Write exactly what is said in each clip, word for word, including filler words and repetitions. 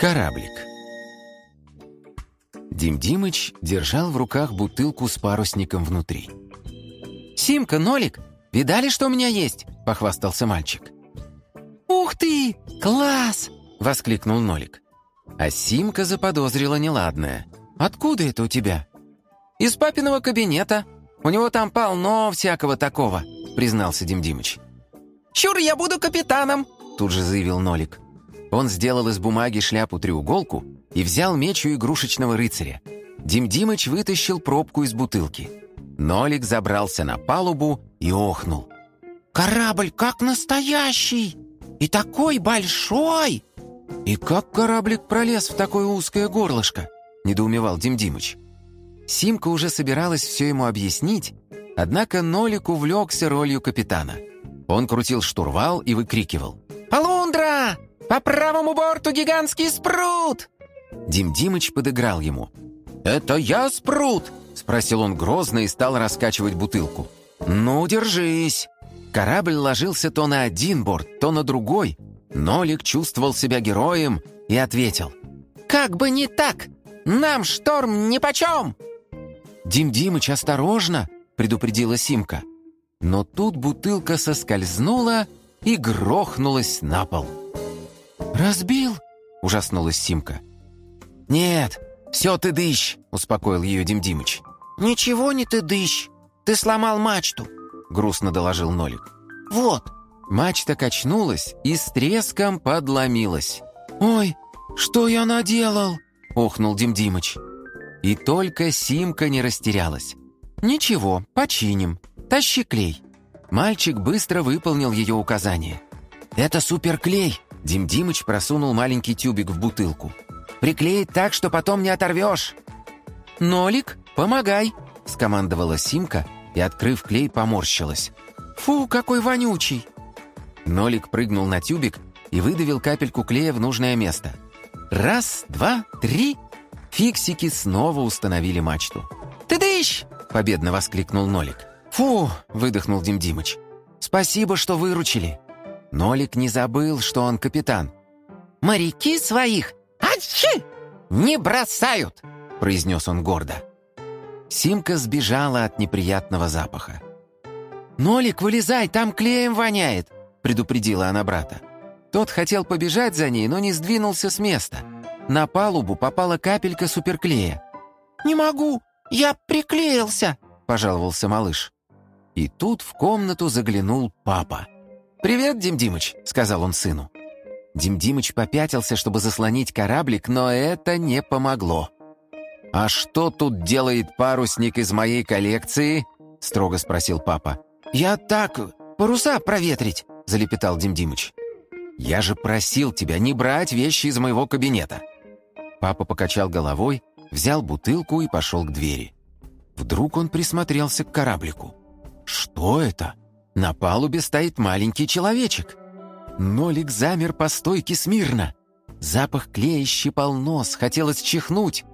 Кораблик. Дим Димыч держал в руках бутылку с парусником внутри. «Симка, Нолик, видали, что у меня есть?» — похвастался мальчик. «Ух ты! Класс!» — воскликнул Нолик. А Симка заподозрила неладное. «Откуда это у тебя?» «Из папиного кабинета. У него там полно всякого такого», — признался Дим Димыч. «Чур, я буду капитаном!» — тут же заявил Нолик. Он сделал из бумаги шляпу-треуголку и взял меч у игрушечного рыцаря. Дим Димыч вытащил пробку из бутылки. Нолик забрался на палубу и охнул. «Корабль как настоящий! И такой большой!» «И как кораблик пролез в такое узкое горлышко?» — недоумевал Дим Димыч. Симка уже собиралась все ему объяснить, однако Нолик увлекся ролью капитана. Он крутил штурвал и выкрикивал: «Полундра! По правому борту гигантский спрут!» Дим Димыч подыграл ему. «Это я спрут?» — спросил он грозно и стал раскачивать бутылку. «Ну, держись!» Корабль ложился то на один борт, то на другой. Нолик чувствовал себя героем и ответил: «Как бы не так! Нам шторм нипочем!» «Дим Димыч, осторожно!» — предупредила Симка. Но тут бутылка соскользнула и грохнулась на пол. «Разбил?» — ужаснулась Симка. «Нет, все ты дыщ!» — успокоил ее Дим Димыч. «Ничего не ты дыщ! Ты сломал мачту!» — грустно доложил Нолик. «Вот!» Мачта качнулась и с треском подломилась. «Ой, что я наделал?» — охнул Дим Димыч. И только Симка не растерялась. «Ничего, починим. Тащи клей». Мальчик быстро выполнил ее указание. «Это суперклей!» — Дим Димыч просунул маленький тюбик в бутылку. «Приклеить так, что потом не оторвешь!» «Нолик, помогай!» — скомандовала Симка и, открыв клей, поморщилась. «Фу, какой вонючий!» Нолик прыгнул на тюбик и выдавил капельку клея в нужное место. Раз, два, три. Фиксики снова установили мачту. «Ты дыщ!» — победно воскликнул Нолик. «Фу!» — выдохнул Дим Димыч. «Спасибо, что выручили». Нолик не забыл, что он капитан. «Моряки своих ачи не бросают!» — произнес он гордо. Симка сбежала от неприятного запаха. «Нолик, вылезай, там клеем воняет!» — предупредила она брата. Тот хотел побежать за ней, но не сдвинулся с места. На палубу попала капелька суперклея. «Не могу, я приклеился!» — пожаловался малыш. И тут в комнату заглянул папа. «Привет, Дим Димыч!» — сказал он сыну. Дим Димыч попятился, чтобы заслонить кораблик, но это не помогло. «А что тут делает парусник из моей коллекции?» — строго спросил папа. «Я так, паруса проветрить!» — залепетал Дим Димыч. «Я же просил тебя не брать вещи из моего кабинета!» Папа покачал головой, взял бутылку и пошел к двери. Вдруг он присмотрелся к кораблику. «Что это? На палубе стоит маленький человечек!» Нолик замер по стойке смирно. Запах клея щипал нос, хотелось чихнуть.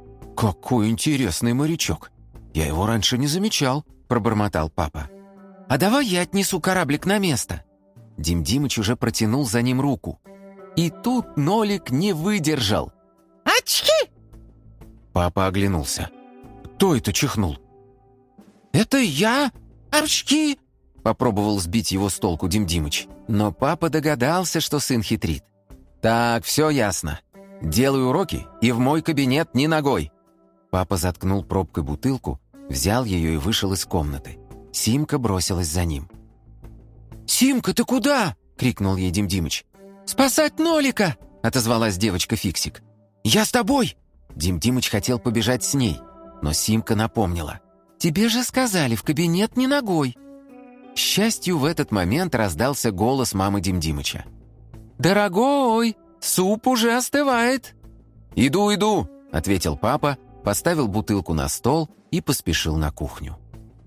«Какой интересный морячок! Я его раньше не замечал!» — пробормотал папа. «А давай я отнесу кораблик на место!» Дим Димыч уже протянул за ним руку. И тут Нолик не выдержал. «Очки!» Папа оглянулся. «Кто это чихнул?» «Это я! Очки!» Попробовал сбить его с толку Дим Димыч. Но папа догадался, что сын хитрит. «Так, все ясно. Делай уроки и в мой кабинет ни ногой!» Папа заткнул пробкой бутылку, взял ее и вышел из комнаты. Симка бросилась за ним. «Симка, ты куда?» — крикнул ей Дим Димыч. «Спасать Нолика!» — отозвалась девочка Фиксик. «Я с тобой!» Дим Димыч хотел побежать с ней, но Симка напомнила. «Тебе же сказали, в кабинет ни ногой!» К счастью, в этот момент раздался голос мамы Дим Димыча. «Дорогой, суп уже остывает!» «Иду, иду!» — ответил папа, поставил бутылку на стол и поспешил на кухню.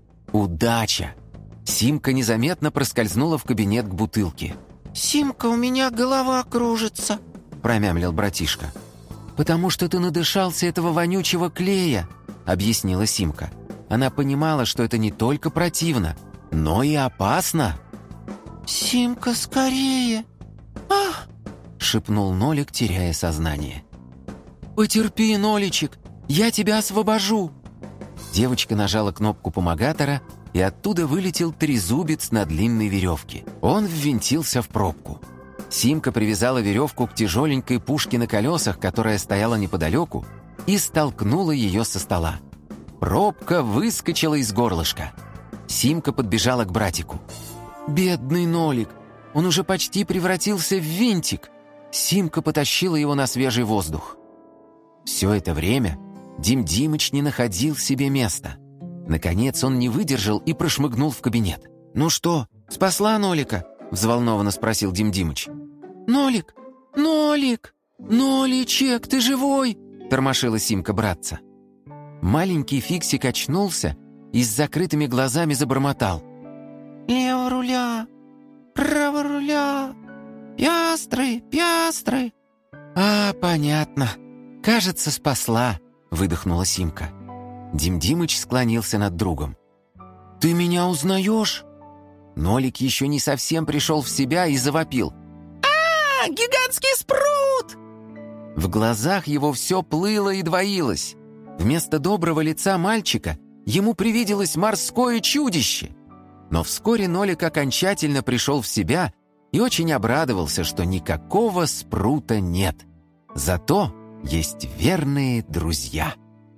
Удача! Симка незаметно проскользнула в кабинет к бутылке. «Симка, у меня голова кружится», — промямлил братишка. «Потому что ты надышался этого вонючего клея», — объяснила Симка. Она понимала, что это не только противно, но и опасно. «Симка, скорее! Ах, шепнул Нолик, теряя сознание. «Потерпи, Ноличек, я тебя освобожу!» Девочка нажала кнопку помогатора, и оттуда вылетел трезубец на длинной веревке. Он ввинтился в пробку. Симка привязала веревку к тяжеленькой пушке на колесах, которая стояла неподалеку, и столкнула ее со стола. Пробка выскочила из горлышка. Симка подбежала к братику. «Бедный Нолик! Он уже почти превратился в винтик!» Симка потащила его на свежий воздух. Все это время Дим Димыч не находил себе места. Наконец он не выдержал и прошмыгнул в кабинет. «Ну что, спасла Нолика?» — взволнованно спросил Дим Димыч. «Нолик! Нолик! Ноличек, ты живой?» — тормошила Симка братца. Маленький Фиксик очнулся и с закрытыми глазами забормотал. «Лево руля! Право руля! Пястры, пястры!» «А, понятно. Кажется, спасла», — выдохнула Симка. Дим Димыч склонился над другом. «Ты меня узнаешь?» Нолик еще не совсем пришел в себя и завопил. «А, гигантский спрут!» В глазах его все плыло и двоилось. Вместо доброго лица мальчика ему привиделось морское чудище. Но вскоре Нолик окончательно пришел в себя и очень обрадовался, что никакого спрута нет. Зато есть верные друзья.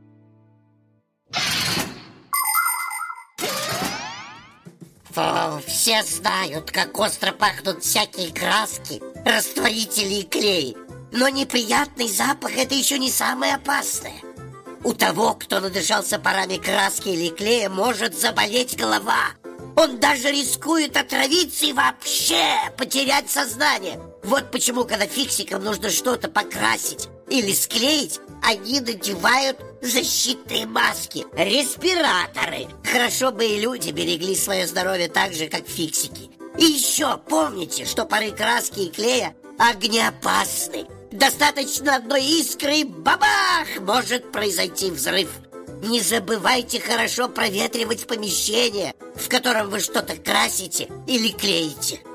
Фу, все знают, как остро пахнут всякие краски, растворители и клей. Но неприятный запах — это еще не самое опасное. У того, кто надышался парами краски или клея, может заболеть голова. Он даже рискует отравиться и вообще потерять сознание. Вот почему, когда фиксикам нужно что-то покрасить или склеить, они надевают защитные маски, респираторы. Хорошо бы и люди берегли свое здоровье так же, как фиксики. И еще помните, что пары краски и клея огнеопасны. Достаточно одной искры и бабах! Может произойти взрыв. Не забывайте хорошо проветривать помещение, в котором вы что-то красите или клеите.